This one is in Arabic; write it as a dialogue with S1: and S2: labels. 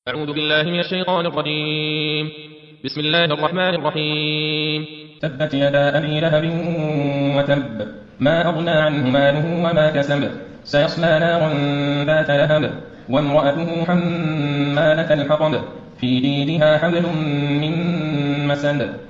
S1: أعوذ بالله من الشيطان الرجيم. بسم الله الرحمن الرحيم.
S2: تبت يدا أبي لهب وتب، ما أغنى عنه ماله وما كسب، سيصلى نارا ذات لهب، وامرأته حمالة الحطب، في جيدها حبل من مسد.